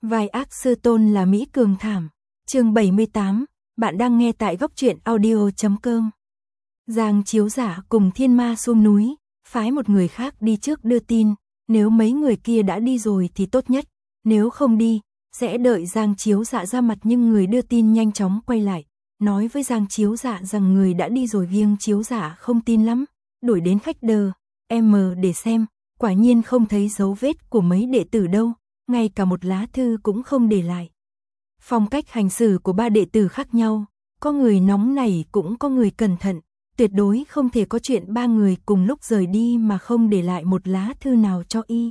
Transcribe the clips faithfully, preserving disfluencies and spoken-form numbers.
Vai ác sư tôn là Mỹ Cường thảm. Chương bảy mươi tám, bạn đang nghe tại góc truyện audio chấm com. Giang Chiếu Giả cùng Thiên Ma xuống núi, phái một người khác đi trước đưa tin, nếu mấy người kia đã đi rồi thì tốt nhất, nếu không đi, sẽ đợi Giang Chiếu Dạ ra mặt, nhưng người đưa tin nhanh chóng quay lại, nói với Giang Chiếu Dạ rằng người đã đi rồi. Giang Chiếu Dạ không tin lắm, đuổi đến khách đờ, em để xem, quả nhiên không thấy dấu vết của mấy đệ tử đâu, ngay cả một lá thư cũng không để lại. Phong cách hành xử của ba đệ tử khác nhau, có người nóng nảy cũng có người cẩn thận, tuyệt đối không thể có chuyện ba người cùng lúc rời đi mà không để lại một lá thư nào cho y.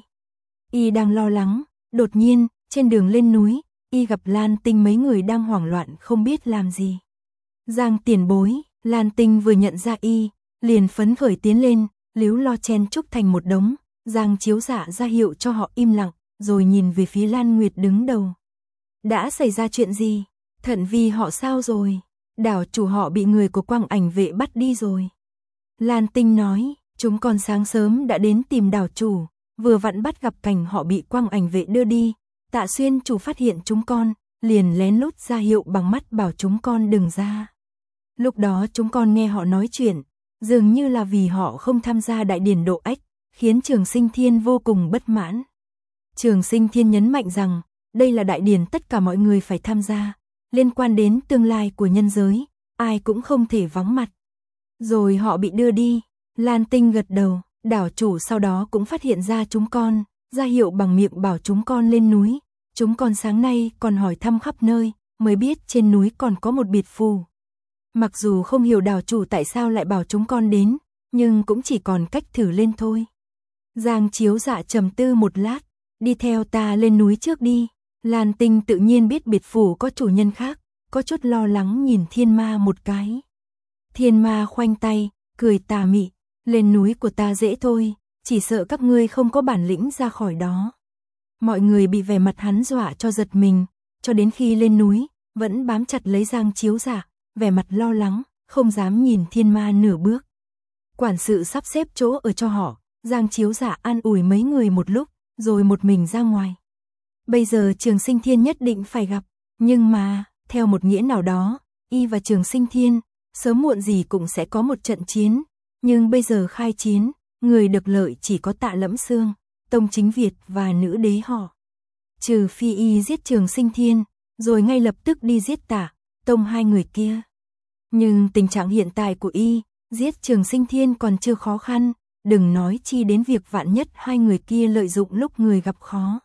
Y đang lo lắng, đột nhiên, trên đường lên núi, y gặp Lan Tinh, mấy người đang hoảng loạn không biết làm gì. Giang tiền bối, Lan Tinh vừa nhận ra y, liền phấn khởi tiến lên, líu lo chen chúc thành một đống. Giang Chiếu Dạ ra hiệu cho họ im lặng, rồi nhìn về phía Lan Nguyệt đứng đầu. Đã xảy ra chuyện gì? Thận Vi họ sao rồi? Đảo chủ họ bị người của Quang Ảnh vệ bắt đi rồi. Lan Tinh nói, chúng con sáng sớm đã đến tìm đảo chủ, vừa vặn bắt gặp cảnh họ bị Quang Ảnh vệ đưa đi. Tạ Xuyên chủ phát hiện chúng con, liền lén lút ra hiệu bằng mắt bảo chúng con đừng ra. Lúc đó chúng con nghe họ nói chuyện, dường như là vì họ không tham gia đại điển độ ách, khiến Trường Sinh Thiên vô cùng bất mãn. Trường Sinh Thiên nhấn mạnh rằng, đây là đại điển tất cả mọi người phải tham gia, liên quan đến tương lai của nhân giới, ai cũng không thể vắng mặt. Rồi họ bị đưa đi. Lan Tinh gật đầu, đảo chủ sau đó cũng phát hiện ra chúng con, ra hiệu bằng miệng bảo chúng con lên núi. Chúng con sáng nay còn hỏi thăm khắp nơi, mới biết trên núi còn có một biệt phù. Mặc dù không hiểu đảo chủ tại sao lại bảo chúng con đến, nhưng cũng chỉ còn cách thử lên thôi. Giang Chiếu Dạ trầm tư một lát, đi theo ta lên núi trước đi. Lan Tinh tự nhiên biết biệt phủ có chủ nhân khác, có chút lo lắng nhìn Thiên Ma một cái. Thiên Ma khoanh tay, cười tà mị, lên núi của ta dễ thôi, chỉ sợ các ngươi không có bản lĩnh ra khỏi đó. Mọi người bị vẻ mặt hắn dọa cho giật mình, cho đến khi lên núi, vẫn bám chặt lấy Giang Chiếu Dạ, vẻ mặt lo lắng, không dám nhìn Thiên Ma nửa bước. Quản sự sắp xếp chỗ ở cho họ, Giang Chiếu Dạ an ủi mấy người một lúc, rồi một mình ra ngoài. Bây giờ Trường Sinh Thiên nhất định phải gặp, nhưng mà, theo một nghĩa nào đó, y và Trường Sinh Thiên, sớm muộn gì cũng sẽ có một trận chiến, nhưng bây giờ khai chiến, người được lợi chỉ có Tạ Lẫm Xương, Tông Chính Việt và nữ đế họ. Trừ phi y giết Trường Sinh Thiên, rồi ngay lập tức đi giết Tạ, Tông hai người kia. Nhưng tình trạng hiện tại của y, giết Trường Sinh Thiên còn chưa khó khăn, đừng nói chi đến việc vạn nhất hai người kia lợi dụng lúc người gặp khó.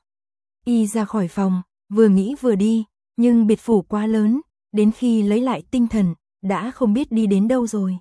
Y ra khỏi phòng, vừa nghĩ vừa đi, nhưng biệt phủ quá lớn, đến khi lấy lại tinh thần, đã không biết đi đến đâu rồi.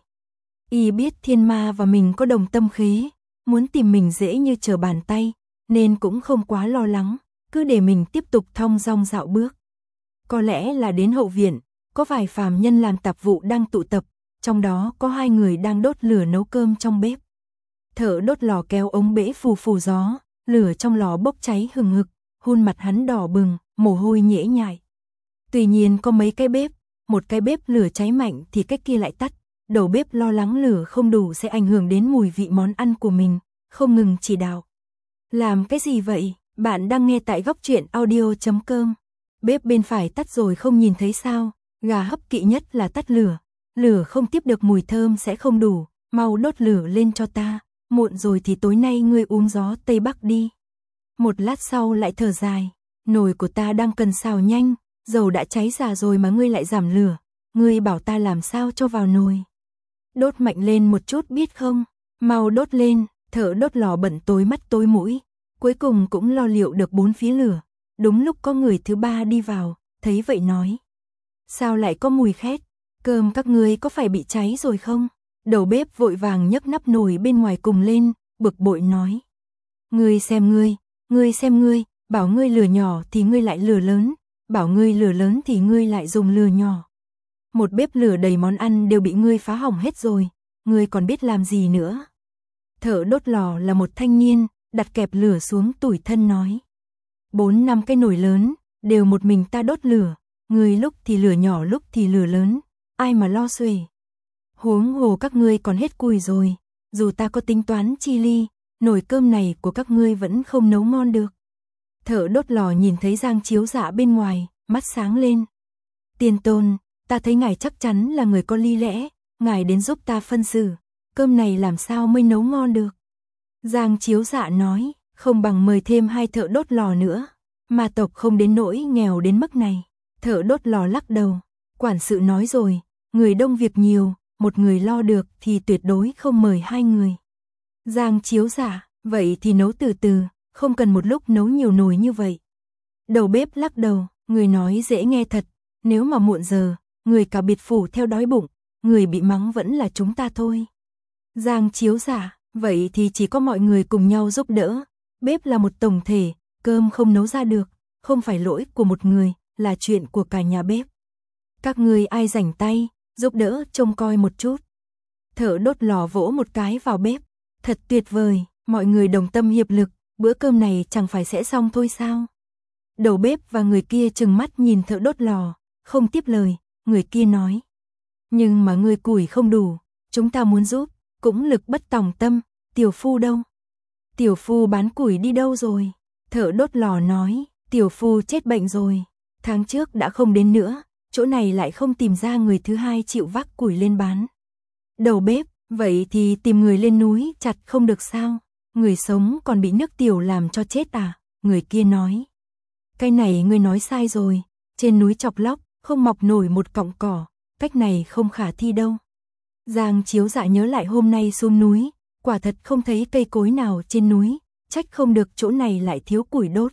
Y biết Thiên Ma và mình có đồng tâm khế, muốn tìm mình dễ như trở bàn tay, nên cũng không quá lo lắng, cứ để mình tiếp tục thong dong dạo bước. Có lẽ là đến hậu viện, có vài phàm nhân làm tạp vụ đang tụ tập, trong đó có hai người đang đốt lửa nấu cơm trong bếp. Thợ đốt lò kéo ống bể phù phù gió, lửa trong lò bốc cháy hừng hực, hun mặt hắn đỏ bừng, mồ hôi nhễ nhại. Tuy nhiên có mấy cái bếp, một cái bếp lửa cháy mạnh thì cái kia lại tắt, đầu bếp lo lắng lửa không đủ sẽ ảnh hưởng đến mùi vị món ăn của mình, không ngừng chỉ đạo. Làm cái gì vậy? Bạn đang nghe tại góc truyện audio chấm com. Bếp bên phải tắt rồi không nhìn thấy sao? Gà hấp kỵ nhất là tắt lửa, lửa không tiếp được mùi thơm sẽ không đủ, mau đốt lửa lên cho ta, muộn rồi thì tối nay ngươi uống gió Tây Bắc đi. Một lát sau lại thở dài, nồi của ta đang cần xào nhanh, dầu đã cháy già rồi mà ngươi lại giảm lửa, ngươi bảo ta làm sao cho vào nồi. Đốt mạnh lên một chút biết không, mau đốt lên. Thợ đốt lò bận tối mắt tối mũi, cuối cùng cũng lo liệu được bốn phía lửa. Đúng lúc có người thứ ba đi vào, thấy vậy nói. Sao lại có mùi khét, cơm các ngươi có phải bị cháy rồi không? Đầu bếp vội vàng nhấc nắp nồi bên ngoài cùng lên, bực bội nói. Ngươi xem ngươi, ngươi xem ngươi, bảo ngươi lửa nhỏ thì ngươi lại lửa lớn, bảo ngươi lửa lớn thì ngươi lại dùng lửa nhỏ. Một bếp lửa đầy món ăn đều bị ngươi phá hỏng hết rồi, ngươi còn biết làm gì nữa? Thợ đốt lò là một thanh niên, đặt kẹp lửa xuống tủi thân nói. Bốn năm cái nồi lớn, đều một mình ta đốt lửa, ngươi lúc thì lửa nhỏ lúc thì lửa lớn, ai mà lo xuể. Huống hồ các ngươi còn hết củi rồi, dù ta có tính toán chi ly, nồi cơm này của các ngươi vẫn không nấu ngon được. Thợ đốt lò nhìn thấy Giang Chiếu Dạ bên ngoài, mắt sáng lên. Tiên tôn, ta thấy ngài chắc chắn là người có lý lẽ, ngài đến giúp ta phân xử, cơm này làm sao mới nấu ngon được. Giang Chiếu Dạ nói, không bằng mời thêm hai thợ đốt lò nữa, ma tộc không đến nỗi nghèo đến mức này. Thợ đốt lò lắc đầu, quản sự nói rồi, người đông việc nhiều, một người lo được thì tuyệt đối không mời hai người. Giang Chiếu Dạ, vậy thì nấu từ từ, không cần một lúc nấu nhiều nồi như vậy. Đầu bếp lắc đầu, người nói dễ nghe thật, nếu mà muộn giờ, người cả biệt phủ theo đói bụng, người bị mắng vẫn là chúng ta thôi. Giang Chiếu Dạ, vậy thì chỉ có mọi người cùng nhau giúp đỡ, bếp là một tổng thể, cơm không nấu ra được, không phải lỗi của một người, là chuyện của cả nhà bếp. Các người ai rảnh tay, giúp đỡ trông coi một chút. Thợ đốt lò vỗ một cái vào bếp, thật tuyệt vời, mọi người đồng tâm hiệp lực, bữa cơm này chẳng phải sẽ xong thôi sao? Đầu bếp và người kia trừng mắt nhìn thợ đốt lò, không tiếp lời, người kia nói. Nhưng mà người củi không đủ, chúng ta muốn giúp, cũng lực bất tòng tâm, tiểu phu đâu? Tiểu phu bán củi đi đâu rồi? Thợ đốt lò nói, tiểu phu chết bệnh rồi, tháng trước đã không đến nữa, chỗ này lại không tìm ra người thứ hai chịu vác củi lên bán. Đầu bếp, vậy thì tìm người lên núi chặt không được sao? Người sống còn bị nước tiểu làm cho chết à? Người kia nói. Cái này ngươi nói sai rồi, trên núi chọc lóc, không mọc nổi một cọng cỏ, cách này không khả thi đâu. Giang Chiếu Dạ nhớ lại hôm nay xuống núi, quả thật không thấy cây cối nào trên núi, trách không được chỗ này lại thiếu củi đốt.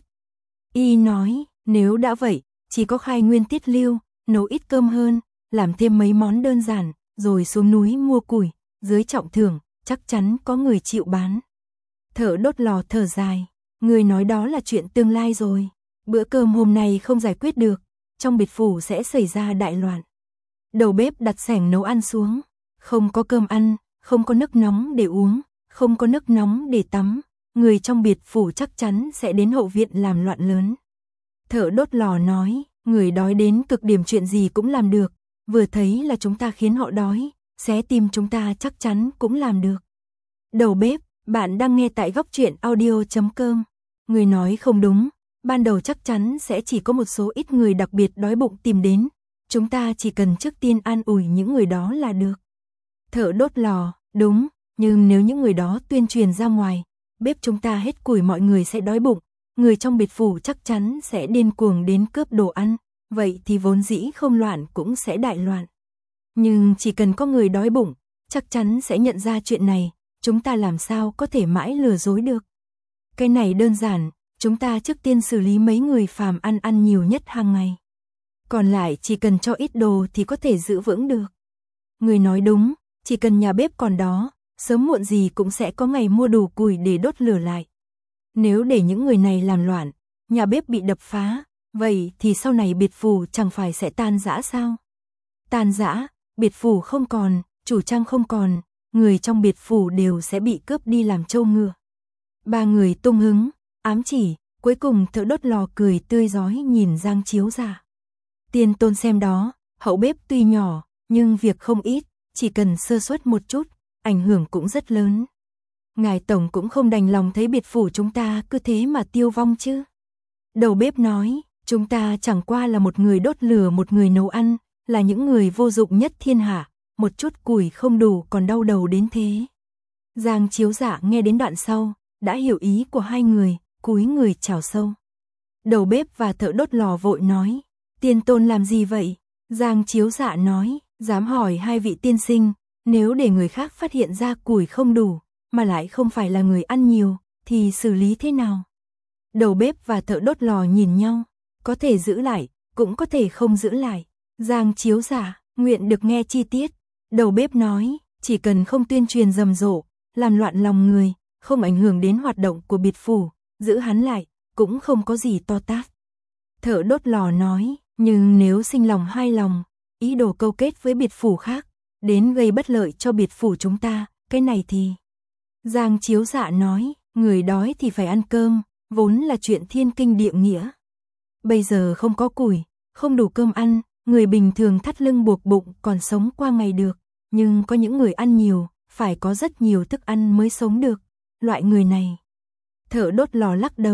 Y nói, nếu đã vậy, chỉ có khai nguyên tiết lưu, nấu ít cơm hơn, làm thêm mấy món đơn giản, rồi xuống núi mua củi, dưới trọng thưởng, chắc chắn có người chịu bán. Thợ đốt lò thở dài, người nói đó là chuyện tương lai rồi, bữa cơm hôm nay không giải quyết được, trong biệt phủ sẽ xảy ra đại loạn. Đầu bếp đặt xẻng nấu ăn xuống, không có cơm ăn, không có nước nóng để uống, không có nước nóng để tắm, người trong biệt phủ chắc chắn sẽ đến hậu viện làm loạn lớn. Thợ đốt lò nói, người đói đến cực điểm chuyện gì cũng làm được, vừa thấy là chúng ta khiến họ đói, xé tim chúng ta chắc chắn cũng làm được. Đầu bếp, bạn đang nghe tại góc truyện audio chấm com. Người nói không đúng, ban đầu chắc chắn sẽ chỉ có một số ít người đặc biệt đói bụng tìm đến, chúng ta chỉ cần trước tiên an ủi những người đó là được. Thợ đốt lò, đúng, nhưng nếu những người đó tuyên truyền ra ngoài, bếp chúng ta hết củi mọi người sẽ đói bụng, người trong biệt phủ chắc chắn sẽ điên cuồng đến cướp đồ ăn, vậy thì vốn dĩ không loạn cũng sẽ đại loạn. Nhưng chỉ cần có người đói bụng, chắc chắn sẽ nhận ra chuyện này, chúng ta làm sao có thể mãi lừa dối được. Cái này đơn giản, chúng ta trước tiên xử lý mấy người phàm ăn ăn nhiều nhất hàng ngày. Còn lại chỉ cần cho ít đồ thì có thể giữ vững được. Người nói đúng, chỉ cần nhà bếp còn đó, sớm muộn gì cũng sẽ có ngày mua đủ củi để đốt lửa lại. Nếu để những người này làm loạn, nhà bếp bị đập phá, vậy thì sau này biệt phủ chẳng phải sẽ tan rã sao? Tan rã, biệt phủ không còn, chủ trang không còn, người trong biệt phủ đều sẽ bị cướp đi làm trâu ngựa. Ba người tung hứng, ám chỉ, cuối cùng thợ đốt lò cười tươi rói nhìn Giang Chiếu Dạ. Tiên tôn xem đó, hậu bếp tuy nhỏ, nhưng việc không ít, chỉ cần sơ suất một chút, ảnh hưởng cũng rất lớn. Ngài tổng cũng không đành lòng thấy biệt phủ chúng ta cứ thế mà tiêu vong chứ. Đầu bếp nói, chúng ta chẳng qua là một người đốt lửa một người nấu ăn, là những người vô dụng nhất thiên hạ, một chút củi không đủ còn đau đầu đến thế. Giang Chiếu Dạ nghe đến đoạn sau, đã hiểu ý của hai người, cúi người chào sâu. Đầu bếp và thợ đốt lò vội nói, tiên tôn làm gì vậy? Giang Chiếu Dạ nói, dám hỏi hai vị tiên sinh, nếu để người khác phát hiện ra củi không đủ, mà lại không phải là người ăn nhiều, thì xử lý thế nào? Đầu bếp và thợ đốt lò nhìn nhau, có thể giữ lại, cũng có thể không giữ lại. Giang Chiếu Dạ, nguyện được nghe chi tiết. Đầu bếp nói, chỉ cần không tuyên truyền rầm rộ, làm loạn lòng người, không ảnh hưởng đến hoạt động của biệt phủ, giữ hắn lại, cũng không có gì to tát. Thợ đốt lò nói, nhưng nếu sinh lòng hai lòng, ý đồ câu kết với biệt phủ khác, đến gây bất lợi cho biệt phủ chúng ta, cái này thì... Giang Chiếu Dạ nói, người đói thì phải ăn cơm, vốn là chuyện thiên kinh địa nghĩa. Bây giờ không có củi, không đủ cơm ăn, người bình thường thắt lưng buộc bụng còn sống qua ngày được, nhưng có những người ăn nhiều, phải có rất nhiều thức ăn mới sống được, loại người này. Thợ đốt lò lắc đầu,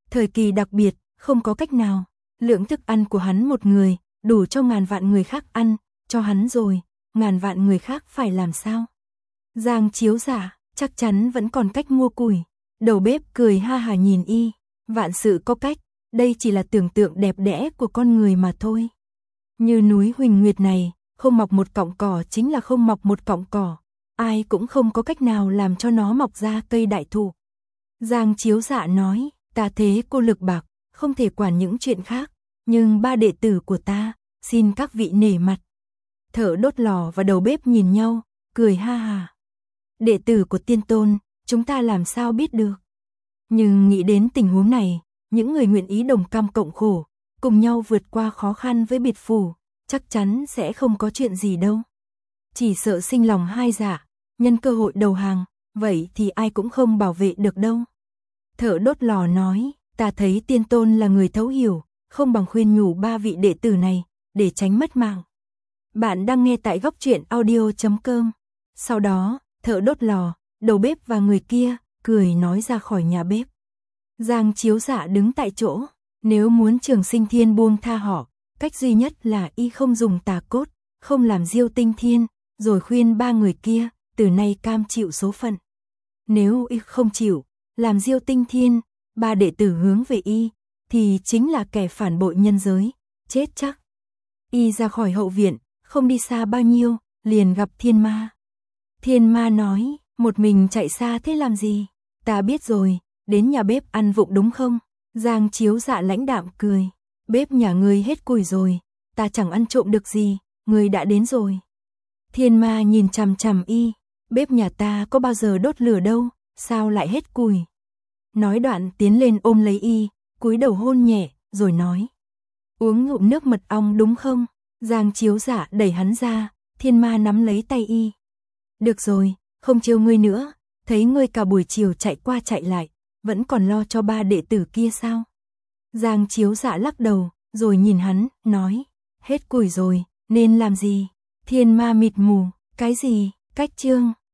Thời kỳ đặc biệt, không có cách nào. Lượng thức ăn của hắn một người, đủ cho ngàn vạn người khác ăn, cho hắn rồi, ngàn vạn người khác phải làm sao? Giang Chiếu Giả, chắc chắn vẫn còn cách mua củi. Đầu bếp cười ha hà nhìn y, vạn sự có cách, đây chỉ là tưởng tượng đẹp đẽ của con người mà thôi. Như núi Huỳnh Nguyệt này, không mọc một cọng cỏ chính là không mọc một cọng cỏ, ai cũng không có cách nào làm cho nó mọc ra cây đại thụ. Giang Chiếu Dạ nói, ta thế cô lực bạc, không thể quản những chuyện khác, nhưng ba đệ tử của ta, xin các vị nể mặt. Thợ đốt lò và đầu bếp nhìn nhau, cười ha hà. Đệ tử của Tiên Tôn, chúng ta làm sao biết được. Nhưng nghĩ đến tình huống này, những người nguyện ý đồng cam cộng khổ, cùng nhau vượt qua khó khăn với biệt phủ, chắc chắn sẽ không có chuyện gì đâu. Chỉ sợ sinh lòng hai dạ, nhân cơ hội đầu hàng, vậy thì ai cũng không bảo vệ được đâu. Thợ đốt lò nói, ta thấy Tiên Tôn là người thấu hiểu, không bằng khuyên nhủ ba vị đệ tử này, để tránh mất mạng. Bạn đang nghe tại góc truyện audio chấm com. Sau đó, thợ đốt lò, đầu bếp và người kia, cười nói ra khỏi nhà bếp. Giang Chiếu Dạ đứng tại chỗ, nếu muốn Trường Sinh Thiên buông tha họ, cách duy nhất là y không dùng tà cốt, không làm Diêu Tinh Thiên, rồi khuyên ba người kia, từ nay cam chịu số phận. Nếu y không chịu, làm Diêu Tinh Thiên, ba đệ tử hướng về y, thì chính là kẻ phản bội nhân giới, chết chắc. Y ra khỏi hậu viện, không đi xa bao nhiêu, liền gặp Thiên Ma. Thiên Ma nói, một mình chạy xa thế làm gì? Ta biết rồi, đến nhà bếp ăn vụng đúng không? Giang Chiếu Dạ lãnh đạm cười, bếp nhà ngươi hết củi rồi, ta chẳng ăn trộm được gì, ngươi đã đến rồi. Thiên Ma nhìn chằm chằm y, bếp nhà ta có bao giờ đốt lửa đâu, sao lại hết củi? Nói đoạn tiến lên ôm lấy y, cúi đầu hôn nhẹ, rồi nói, uống ngụm nước mật ong đúng không? Giang Chiếu Dạ đẩy hắn ra, Thiên Ma nắm lấy tay y. Được rồi, không trêu ngươi nữa, thấy ngươi cả buổi chiều chạy qua chạy lại, vẫn còn lo cho ba đệ tử kia sao? Giang Chiếu Dạ lắc đầu, rồi nhìn hắn, nói, hết củi rồi, nên làm gì? Thiên Ma mịt mù, cái gì? Cách chương